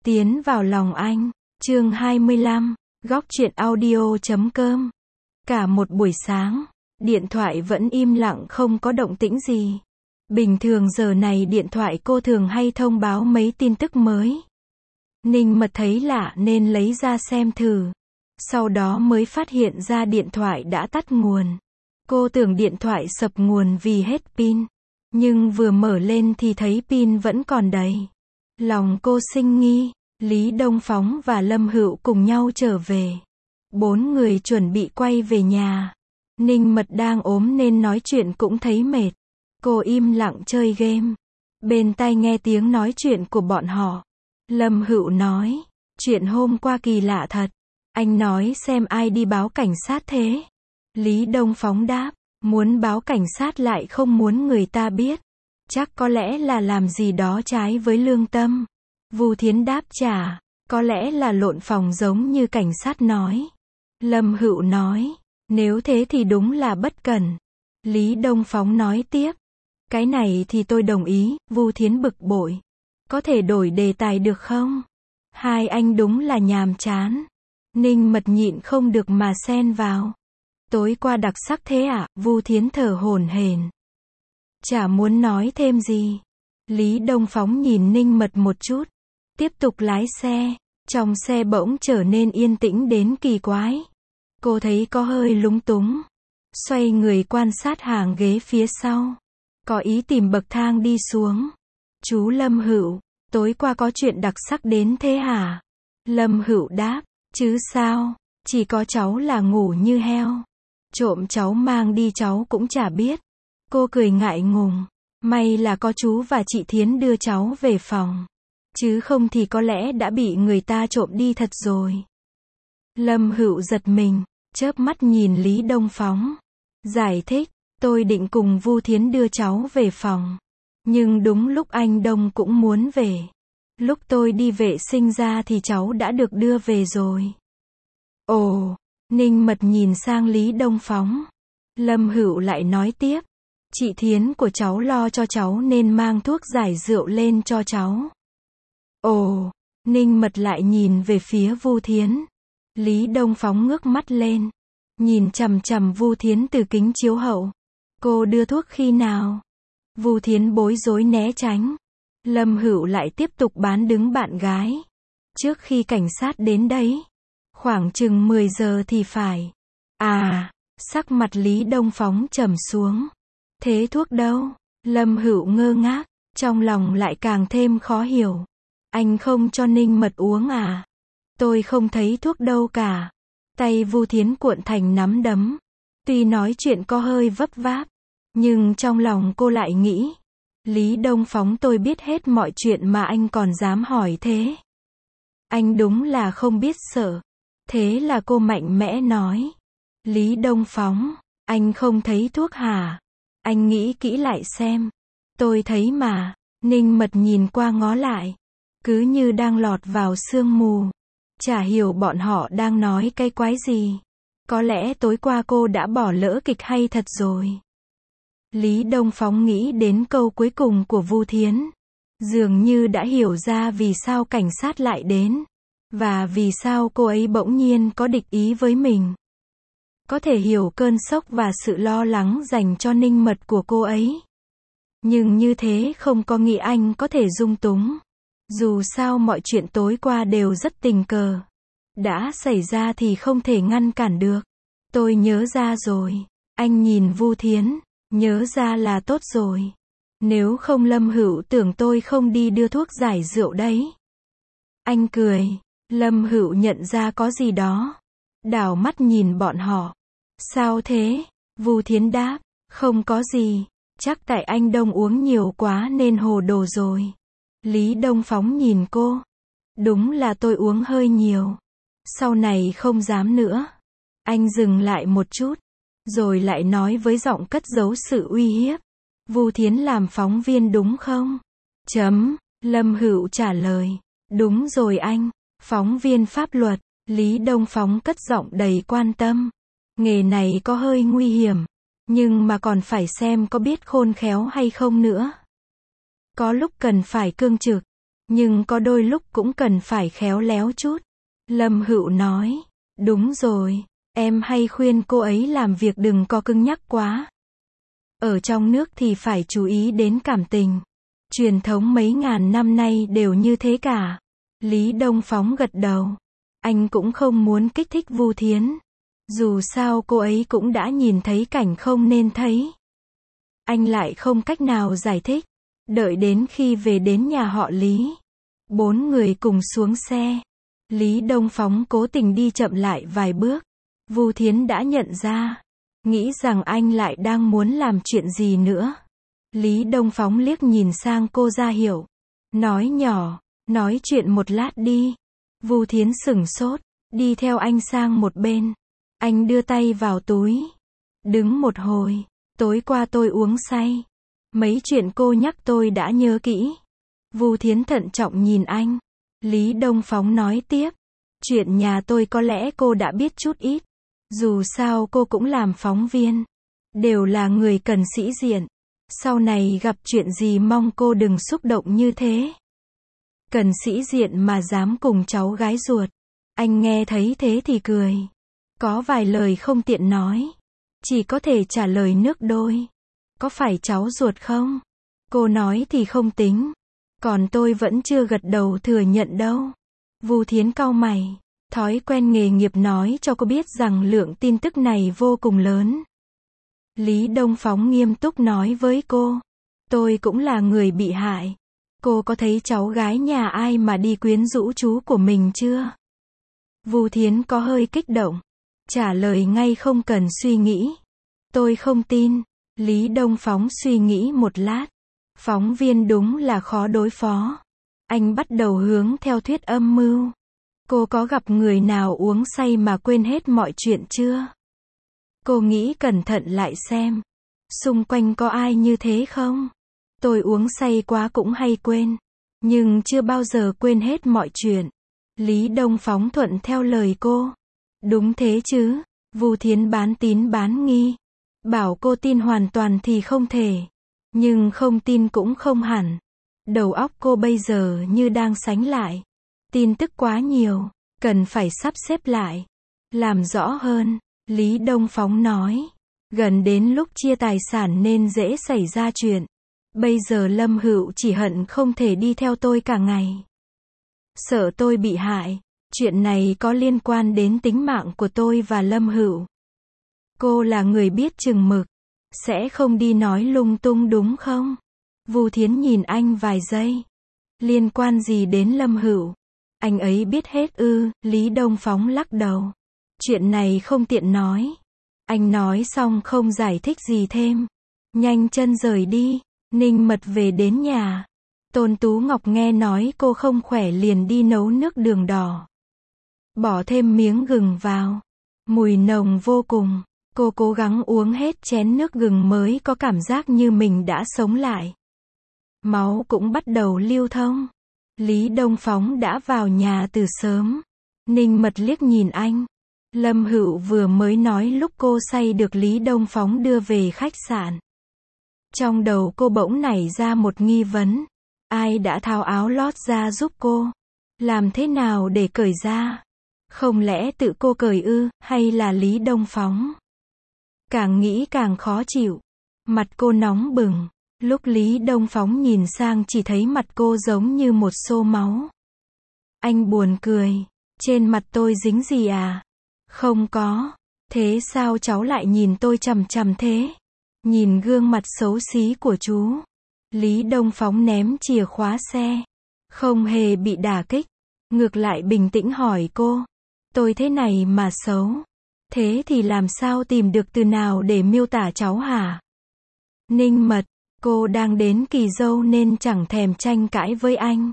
Tiến vào lòng anh. Chương 25. Góc truyện audio.com. Cả một buổi sáng, điện thoại vẫn im lặng không có động tĩnh gì. Bình thường giờ này điện thoại cô thường hay thông báo mấy tin tức mới. Ninh Mật thấy lạ nên lấy ra xem thử. Sau đó mới phát hiện ra điện thoại đã tắt nguồn. Cô tưởng điện thoại sập nguồn vì hết pin. Nhưng vừa mở lên thì thấy pin vẫn còn đầy. Lòng cô sinh nghi. Lý Đông Phóng và Lâm Hữu cùng nhau trở về. 4 người chuẩn bị quay về nhà. Ninh Mật đang ốm nên nói chuyện cũng thấy mệt. Cô im lặng chơi game. Bên tai nghe tiếng nói chuyện của bọn họ. Lâm Hữu nói, chuyện hôm qua kỳ lạ thật. Anh nói xem ai đi báo cảnh sát thế. Lý Đông Phóng đáp, muốn báo cảnh sát lại không muốn người ta biết. Chắc có lẽ là làm gì đó trái với lương tâm. Vu Thiến đáp trả, có lẽ là lộn phòng giống như cảnh sát nói. Lâm Hữu nói, nếu thế thì đúng là bất cẩn. Lý Đông Phóng nói tiếp, cái này thì tôi đồng ý. Vu Thiến bực bội, có thể đổi đề tài được không? Hai anh đúng là nhàm chán. Ninh Mật nhịn không được mà xen vào. Tối qua đặc sắc thế à? Vu Thiến thở hổn hển. Chả muốn nói thêm gì. Lý Đông Phóng nhìn Ninh Mật một chút, tiếp tục lái xe. Trong xe bỗng trở nên yên tĩnh đến kỳ quái. Cô thấy có hơi lúng túng. Xoay người quan sát hàng ghế phía sau. Có ý tìm bậc thang đi xuống. Chú Lâm Hữu, tối qua có chuyện đặc sắc đến thế hả? Lâm Hữu đáp, chứ sao, chỉ có cháu là ngủ như heo. Trộm cháu mang đi cháu cũng chả biết. Cô cười ngại ngùng, may là có chú và chị Thiến đưa cháu về phòng. Chứ không thì có lẽ đã bị người ta trộm đi thật rồi. Lâm Hữu giật mình, chớp mắt nhìn Lý Đông Phóng. Giải thích, tôi định cùng Vu Thiến đưa cháu về phòng. Nhưng đúng lúc anh Đông cũng muốn về. Lúc tôi đi vệ sinh ra thì cháu đã được đưa về rồi. Ồ, Ninh Mật nhìn sang Lý Đông Phóng. Lâm Hữu lại nói tiếp, chị Thiến của cháu lo cho cháu nên mang thuốc giải rượu lên cho cháu. Ồ, Ninh Mật lại nhìn về phía Vu Thiến. Lý Đông Phóng ngước mắt lên, nhìn chằm chằm Vu Thiến từ kính chiếu hậu. Cô đưa thuốc khi nào? Vu Thiến bối rối né tránh. Lâm Hữu lại tiếp tục bán đứng bạn gái. Trước khi cảnh sát đến đấy. Khoảng chừng 10 giờ thì phải. À, sắc mặt Lý Đông Phóng trầm xuống. Thế thuốc đâu? Lâm Hữu ngơ ngác, trong lòng lại càng thêm khó hiểu. Anh không cho Ninh Mật uống à? Tôi không thấy thuốc đâu cả. Tay Vu Thiến cuộn thành nắm đấm. Tuy nói chuyện có hơi vấp váp, nhưng trong lòng cô lại nghĩ, Lý Đông Phóng tôi biết hết mọi chuyện mà anh còn dám hỏi thế. Anh đúng là không biết sợ. Thế là cô mạnh mẽ nói, Lý Đông Phóng, anh không thấy thuốc hả? Anh nghĩ kỹ lại xem. Tôi thấy mà. Ninh Mật nhìn qua ngó lại, cứ như đang lọt vào sương mù. Chả hiểu bọn họ đang nói cái quái gì. Có lẽ tối qua cô đã bỏ lỡ kịch hay thật rồi. Lý Đông Phóng nghĩ đến câu cuối cùng của Vu Thiến. Dường như đã hiểu ra vì sao cảnh sát lại đến. Và vì sao cô ấy bỗng nhiên có địch ý với mình. Có thể hiểu cơn sốc và sự lo lắng dành cho Ninh Mật của cô ấy. Nhưng như thế không có nghĩa anh có thể dung túng. Dù sao mọi chuyện tối qua đều rất tình cờ. Đã xảy ra thì không thể ngăn cản được. Tôi nhớ ra rồi. Anh nhìn Vu Thiến. Nhớ ra là tốt rồi. Nếu không Lâm Hữu tưởng tôi không đi đưa thuốc giải rượu đấy. Anh cười. Lâm Hữu nhận ra có gì đó. Đảo mắt nhìn bọn họ. Sao thế? Vu Thiến đáp. Không có gì. Chắc tại anh Đông uống nhiều quá nên hồ đồ rồi. Lý Đông Phóng nhìn cô. Đúng là tôi uống hơi nhiều. Sau này không dám nữa. Anh dừng lại một chút. Rồi lại nói với giọng cất giấu sự uy hiếp. Vu Thiến làm phóng viên đúng không? Lâm Hữu trả lời. Đúng rồi anh. Phóng viên pháp luật. Lý Đông Phóng cất giọng đầy quan tâm. Nghề này có hơi nguy hiểm. Nhưng mà còn phải xem có biết khôn khéo hay không nữa. Có lúc cần phải cương trực. Nhưng có đôi lúc cũng cần phải khéo léo chút. Lâm Hữu nói, đúng rồi, em hay khuyên cô ấy làm việc đừng có cứng nhắc quá. Ở trong nước thì phải chú ý đến cảm tình. Truyền thống mấy ngàn năm nay đều như thế cả. Lý Đông Phóng gật đầu. Anh cũng không muốn kích thích Vu Thiến. Dù sao cô ấy cũng đã nhìn thấy cảnh không nên thấy. Anh lại không cách nào giải thích. Đợi đến khi về đến nhà họ Lý. 4 người cùng xuống xe. Lý Đông Phóng cố tình đi chậm lại vài bước. Vu Thiến đã nhận ra. Nghĩ rằng anh lại đang muốn làm chuyện gì nữa. Lý Đông Phóng liếc nhìn sang cô ra hiệu. Nói nhỏ, nói chuyện một lát đi. Vu Thiến sửng sốt, đi theo anh sang một bên. Anh đưa tay vào túi. Đứng một hồi, tối qua tôi uống say. Mấy chuyện cô nhắc tôi đã nhớ kỹ. Vu Thiến thận trọng nhìn anh. Lý Đông Phóng nói tiếp. Chuyện nhà tôi có lẽ cô đã biết chút ít. Dù sao cô cũng làm phóng viên. Đều là người cần sĩ diện. Sau này gặp chuyện gì mong cô đừng xúc động như thế. Cần sĩ diện mà dám cùng cháu gái ruột. Anh nghe thấy thế thì cười. Có vài lời không tiện nói. Chỉ có thể trả lời nước đôi. Có phải cháu ruột không? Cô nói thì không tính. Còn tôi vẫn chưa gật đầu thừa nhận đâu. Vu Thiến cau mày. Thói quen nghề nghiệp nói cho cô biết rằng lượng tin tức này vô cùng lớn. Lý Đông Phóng nghiêm túc nói với cô. Tôi cũng là người bị hại. Cô có thấy cháu gái nhà ai mà đi quyến rũ chú của mình chưa? Vu Thiến có hơi kích động. Trả lời ngay không cần suy nghĩ. Tôi không tin. Lý Đông Phóng suy nghĩ một lát. Phóng viên đúng là khó đối phó. Anh bắt đầu hướng theo thuyết âm mưu. Cô có gặp người nào uống say mà quên hết mọi chuyện chưa? Cô nghĩ cẩn thận lại xem. Xung quanh có ai như thế không? Tôi uống say quá cũng hay quên. Nhưng chưa bao giờ quên hết mọi chuyện. Lý Đông Phóng thuận theo lời cô. Đúng thế chứ. Vu Thiến bán tín bán nghi. Bảo cô tin hoàn toàn thì không thể. Nhưng không tin cũng không hẳn. Đầu óc cô bây giờ như đang sánh lại. Tin tức quá nhiều. Cần phải sắp xếp lại. Làm rõ hơn. Lý Đông Phóng nói. Gần đến lúc chia tài sản nên dễ xảy ra chuyện. Bây giờ Lâm Hữu chỉ hận không thể đi theo tôi cả ngày. Sợ tôi bị hại. Chuyện này có liên quan đến tính mạng của tôi và Lâm Hữu. Cô là người biết chừng mực. Sẽ không đi nói lung tung đúng không? Vu Thiến nhìn anh vài giây. Liên quan gì đến Lâm Hữu? Anh ấy biết hết ư? Lý Đông Phóng lắc đầu. Chuyện này không tiện nói. Anh nói xong không giải thích gì thêm. Nhanh chân rời đi. Ninh Mật về đến nhà. Tôn Tú Ngọc nghe nói cô không khỏe liền đi nấu nước đường đỏ. Bỏ thêm miếng gừng vào. Mùi nồng vô cùng. Cô cố gắng uống hết chén nước gừng mới có cảm giác như mình đã sống lại. Máu cũng bắt đầu lưu thông. Lý Đông Phóng đã vào nhà từ sớm. Ninh Mật liếc nhìn anh. Lâm Hữu vừa mới nói lúc cô say được Lý Đông Phóng đưa về khách sạn. Trong đầu cô bỗng nảy ra một nghi vấn. Ai đã tháo áo lót ra giúp cô? Làm thế nào để cởi ra? Không lẽ tự cô cởi ư, hay là Lý Đông Phóng? Càng nghĩ càng khó chịu. Mặt cô nóng bừng. Lúc Lý Đông Phóng nhìn sang chỉ thấy mặt cô giống như một xô máu. Anh buồn cười. Trên mặt tôi dính gì à? Không có. Thế sao cháu lại nhìn tôi chằm chằm thế? Nhìn gương mặt xấu xí của chú. Lý Đông Phóng ném chìa khóa xe. Không hề bị đả kích. Ngược lại bình tĩnh hỏi cô. Tôi thế này mà xấu. Thế thì làm sao tìm được từ nào để miêu tả cháu hả? Ninh Mật, cô đang đến kỳ dâu nên chẳng thèm tranh cãi với anh.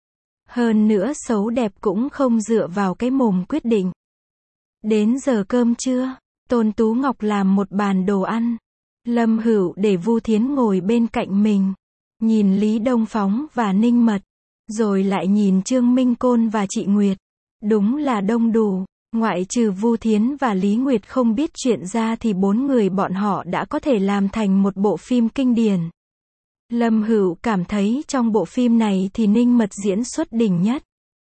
Hơn nữa xấu đẹp cũng không dựa vào cái mồm quyết định. Đến giờ cơm trưa, Tôn Tú Ngọc làm một bàn đồ ăn. Lâm Hữu để Vu Thiến ngồi bên cạnh mình. Nhìn Lý Đông Phóng và Ninh Mật. Rồi lại nhìn Trương Minh Côn và chị Nguyệt. Đúng là đông đủ. Ngoại trừ Vu Thiến và Lý Nguyệt không biết chuyện ra thì 4 người bọn họ đã có thể làm thành một bộ phim kinh điển. Lâm Hữu cảm thấy trong bộ phim này thì Ninh Mật diễn xuất đỉnh nhất.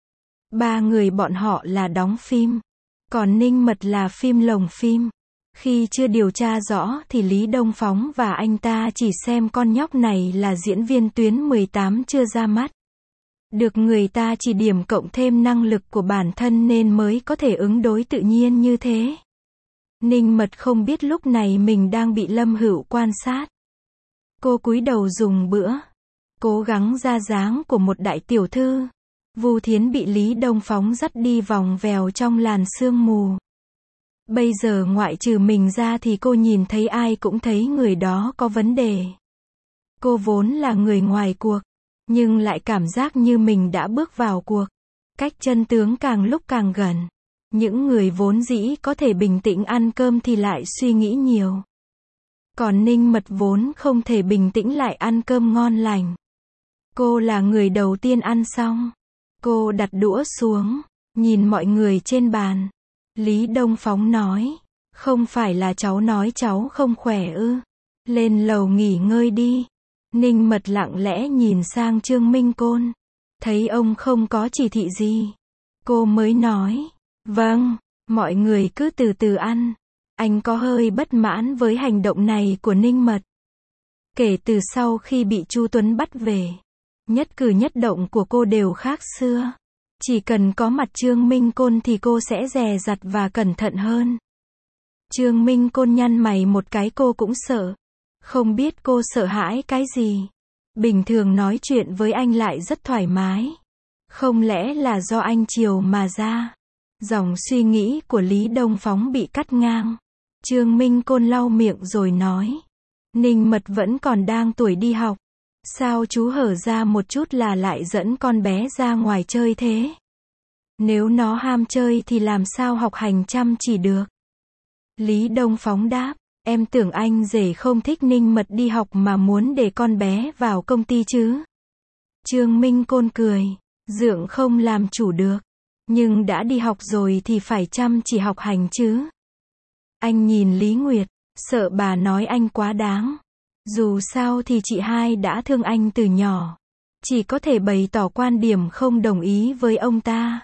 Ba người bọn họ là đóng phim, còn Ninh Mật là phim lồng phim. Khi chưa điều tra rõ thì Lý Đông Phóng và anh ta chỉ xem con nhóc này là diễn viên tuyến 18 chưa ra mắt. Được người ta chỉ điểm cộng thêm năng lực của bản thân nên mới có thể ứng đối tự nhiên như thế. Ninh Mật không biết lúc này mình đang bị Lâm Hữu quan sát. Cô cúi đầu dùng bữa, cố gắng ra dáng của một đại tiểu thư. Vu Thiến bị Lý Đông Phóng dắt đi vòng vèo trong làn sương mù. Bây giờ ngoại trừ mình ra thì cô nhìn thấy ai cũng thấy người đó có vấn đề. Cô vốn là người ngoài cuộc, nhưng lại cảm giác như mình đã bước vào cuộc. Cách chân tướng càng lúc càng gần. Những người vốn dĩ có thể bình tĩnh ăn cơm thì lại suy nghĩ nhiều. Còn Ninh Mật vốn không thể bình tĩnh lại ăn cơm ngon lành. Cô là người đầu tiên ăn xong. Cô đặt đũa xuống, nhìn mọi người trên bàn. Lý Đông Phóng nói, không phải là cháu nói cháu không khỏe ư? Lên lầu nghỉ ngơi đi. Ninh Mật lặng lẽ nhìn sang Trương Minh Côn. Thấy ông không có chỉ thị gì. Cô mới nói, vâng, mọi người cứ từ từ ăn. Anh có hơi bất mãn với hành động này của Ninh Mật. Kể từ sau khi bị Chu Tuấn bắt về, nhất cử nhất động của cô đều khác xưa. Chỉ cần có mặt Trương Minh Côn thì cô sẽ dè dặt và cẩn thận hơn. Trương Minh Côn nhăn mày một cái, cô cũng sợ. Không biết cô sợ hãi cái gì. Bình thường nói chuyện với anh lại rất thoải mái. Không lẽ là do anh chiều mà ra? Dòng suy nghĩ của Lý Đông Phóng bị cắt ngang. Trương Minh Côn lau miệng rồi nói. Ninh Mật vẫn còn đang tuổi đi học. Sao chú hở ra một chút là lại dẫn con bé ra ngoài chơi thế? Nếu nó ham chơi thì làm sao học hành chăm chỉ được? Lý Đông Phóng đáp. Em tưởng anh rể không thích Ninh Mật đi học mà muốn để con bé vào công ty chứ? Trương Minh Côn cười. Dượng không làm chủ được. Nhưng đã đi học rồi thì phải chăm chỉ học hành chứ. Anh nhìn Lý Nguyệt, sợ bà nói anh quá đáng. Dù sao thì chị hai đã thương anh từ nhỏ. Chỉ có thể bày tỏ quan điểm không đồng ý với ông ta.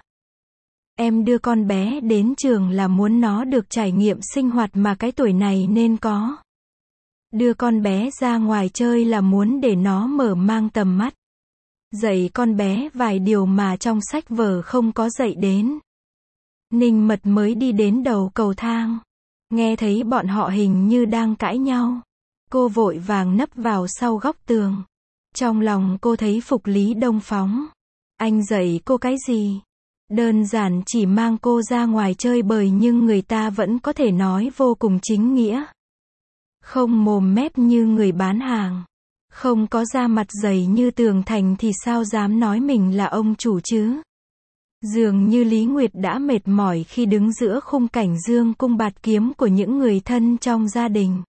Em đưa con bé đến trường là muốn nó được trải nghiệm sinh hoạt mà cái tuổi này nên có. Đưa con bé ra ngoài chơi là muốn để nó mở mang tầm mắt. Dạy con bé vài điều mà trong sách vở không có dạy đến. Ninh Mật mới đi đến đầu cầu thang. Nghe thấy bọn họ hình như đang cãi nhau. Cô vội vàng nấp vào sau góc tường. Trong lòng cô thấy phục Lý Đông Phóng. Anh dạy cô cái gì? Đơn giản chỉ mang cô ra ngoài chơi bời nhưng người ta vẫn có thể nói vô cùng chính nghĩa. Không mồm mép như người bán hàng. Không có da mặt dày như tường thành thì sao dám nói mình là ông chủ chứ? Dường như Lý Nguyệt đã mệt mỏi khi đứng giữa khung cảnh dương cung bạt kiếm của những người thân trong gia đình.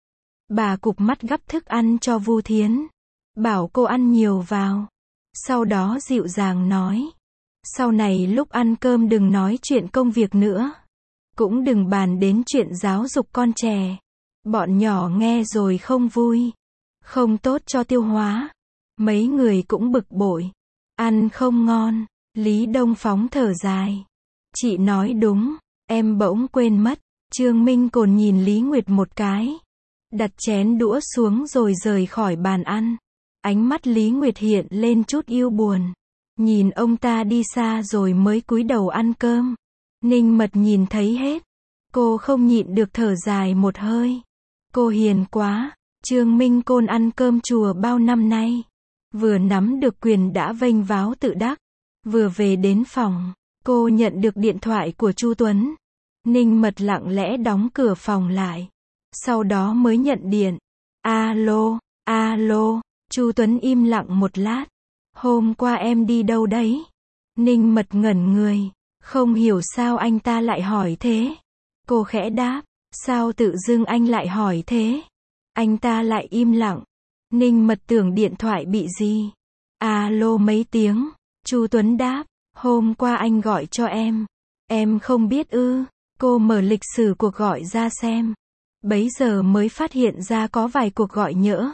Bà cụp mắt gắp thức ăn cho Vu Thiến. Bảo cô ăn nhiều vào. Sau đó dịu dàng nói. Sau này lúc ăn cơm đừng nói chuyện công việc nữa. Cũng đừng bàn đến chuyện giáo dục con trẻ. Bọn nhỏ nghe rồi không vui. Không tốt cho tiêu hóa. Mấy người cũng bực bội. Ăn không ngon. Lý Đông Phóng thở dài. Chị nói đúng. Em bỗng quên mất. Trương Minh Côn nhìn Lý Nguyệt một cái. Đặt chén đũa xuống rồi rời khỏi bàn ăn. Ánh mắt Lý Nguyệt hiện lên chút yêu buồn. Nhìn ông ta đi xa rồi mới cúi đầu ăn cơm. Ninh Mật nhìn thấy hết. Cô không nhịn được thở dài một hơi. Cô hiền quá. Trương Minh Côn ăn cơm chùa bao năm nay. Vừa nắm được quyền đã vênh váo tự đắc. Vừa về đến phòng, cô nhận được điện thoại của Chu Tuấn. Ninh Mật lặng lẽ đóng cửa phòng lại. Sau đó mới nhận điện. Alo, alo. Chu Tuấn im lặng một lát. Hôm qua em đi đâu đấy? Ninh Mật ngẩn người. Không hiểu sao anh ta lại hỏi thế. Cô khẽ đáp. Sao tự dưng anh lại hỏi thế? Anh ta lại im lặng. Ninh Mật tưởng điện thoại bị gì. Alo mấy tiếng. Chu Tuấn đáp. Hôm qua anh gọi cho em. Em không biết ư? Cô mở lịch sử cuộc gọi ra xem. Bấy giờ mới phát hiện ra có vài cuộc gọi nhỡ.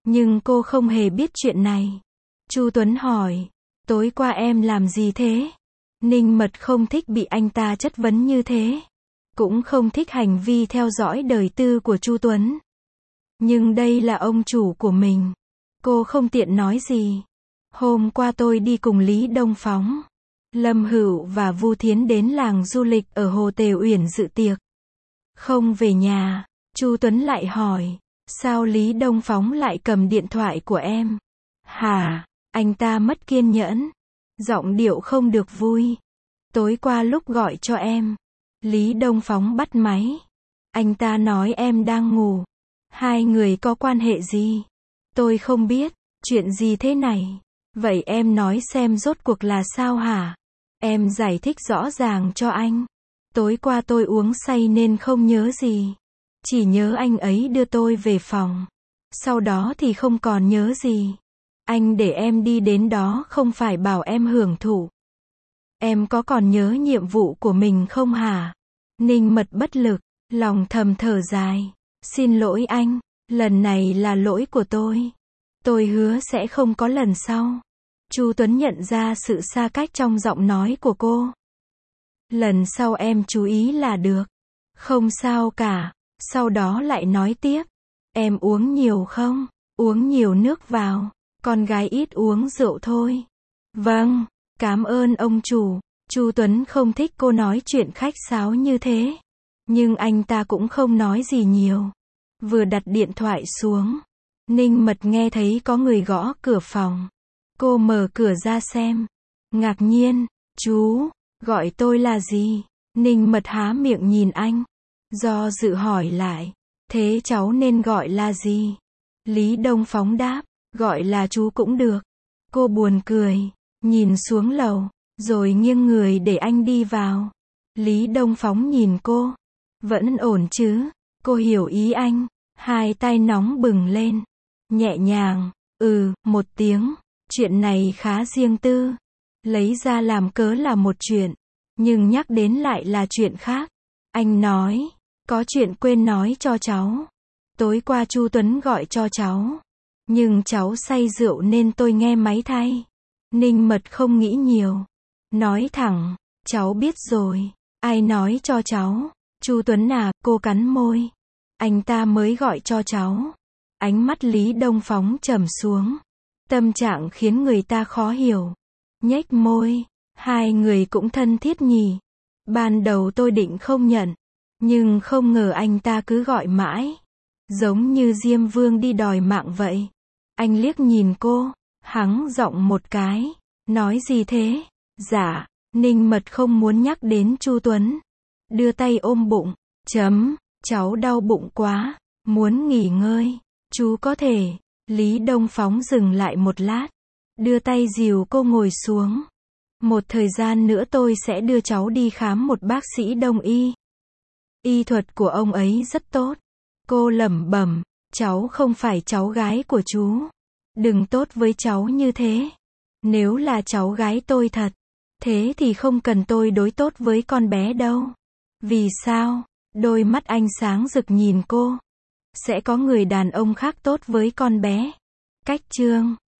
Nhưng cô không hề biết chuyện này. Chu Tuấn hỏi, tối qua em làm gì thế? Ninh Mật không thích bị anh ta chất vấn như thế. Cũng không thích hành vi theo dõi đời tư của Chu Tuấn. Nhưng đây là ông chủ của mình. Cô không tiện nói gì. Hôm qua tôi đi cùng Lý Đông Phóng, Lâm Hữu và Vu Thiến đến làng du lịch ở Hồ Tề Uyển dự tiệc. Không về nhà, Chu Tuấn lại hỏi, sao Lý Đông Phóng lại cầm điện thoại của em? Hả? Anh ta mất kiên nhẫn. Giọng điệu không được vui. Tối qua lúc gọi cho em, Lý Đông Phóng bắt máy. Anh ta nói em đang ngủ. Hai người có quan hệ gì? Tôi không biết. Chuyện gì thế này? Vậy em nói xem rốt cuộc là sao hả? Em giải thích rõ ràng cho anh. Tối qua tôi uống say nên không nhớ gì. Chỉ nhớ anh ấy đưa tôi về phòng. Sau đó thì không còn nhớ gì. Anh để em đi đến đó không phải bảo em hưởng thụ. Em có còn nhớ nhiệm vụ của mình không hả? Ninh Mật bất lực, lòng thầm thở dài. Xin lỗi anh, lần này là lỗi của tôi. Tôi hứa sẽ không có lần sau. Chu Tuấn nhận ra sự xa cách trong giọng nói của cô. Lần sau em chú ý là được. Không sao cả. Sau đó lại nói tiếp. Em uống nhiều không? Uống nhiều nước vào. Con gái ít uống rượu thôi. Vâng, cảm ơn ông chủ. Chu Tuấn không thích cô nói chuyện khách sáo như thế. Nhưng anh ta cũng không nói gì nhiều. Vừa đặt điện thoại xuống, Ninh Mật nghe thấy có người gõ cửa phòng. Cô mở cửa ra xem. Ngạc nhiên, chú, gọi tôi là gì? Ninh Mật há miệng nhìn anh. Do dự hỏi lại, thế cháu nên gọi là gì? Lý Đông Phóng đáp, gọi là chú cũng được. Cô buồn cười, nhìn xuống lầu, rồi nghiêng người để anh đi vào. Lý Đông Phóng nhìn cô. Vẫn ổn chứ? Cô hiểu ý anh. Hai tay nóng bừng lên. Nhẹ nhàng, một tiếng. Chuyện này khá riêng tư. Lấy ra làm cớ là một chuyện. Nhưng nhắc đến lại là chuyện khác. Anh nói, có chuyện quên nói cho cháu. Tối qua Chu Tuấn gọi cho cháu. Nhưng cháu say rượu nên tôi nghe máy thay. Ninh Mật không nghĩ nhiều. Nói thẳng, cháu biết rồi. Ai nói cho cháu? Chu Tuấn à, cô cắn môi. Anh ta mới gọi cho cháu. Ánh mắt Lý Đông Phóng trầm xuống. Tâm trạng khiến người ta khó hiểu. Nhếch môi. Hai người cũng thân thiết nhỉ. Ban đầu tôi định không nhận. Nhưng không ngờ anh ta cứ gọi mãi. Giống như Diêm Vương đi đòi mạng vậy. Anh liếc nhìn cô. Hắng giọng một cái. Nói gì thế? Dạ. Ninh Mật không muốn nhắc đến Chu Tuấn. Đưa tay ôm bụng. Cháu đau bụng quá. Muốn nghỉ ngơi. Chú có thể. Lý Đông Phóng dừng lại một lát. Đưa tay dìu cô ngồi xuống. Một thời gian nữa tôi sẽ đưa cháu đi khám một bác sĩ đông y. Y thuật của ông ấy rất tốt. Cô lẩm bẩm. Cháu không phải cháu gái của chú. Đừng tốt với cháu như thế. Nếu là cháu gái tôi thật. Thế thì không cần tôi đối tốt với con bé đâu. Vì sao? Đôi mắt anh sáng rực nhìn cô. Sẽ có người đàn ông khác tốt với con bé. Cách chương